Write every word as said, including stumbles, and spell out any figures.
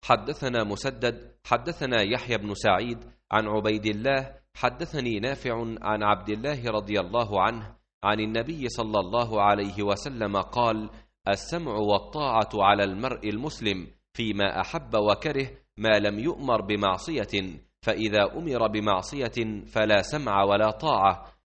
حدثنا مسدد حدثنا يحيى بن سعيد عن عبيد الله حدثني نافع عن عبد الله رضي الله عنه عن النبي صلى الله عليه وسلم قال: السمع والطاعة على المرء المسلم فيما أحب وكره ما لم يؤمر بمعصية، فإذا أمر بمعصية فلا سمع ولا طاعة،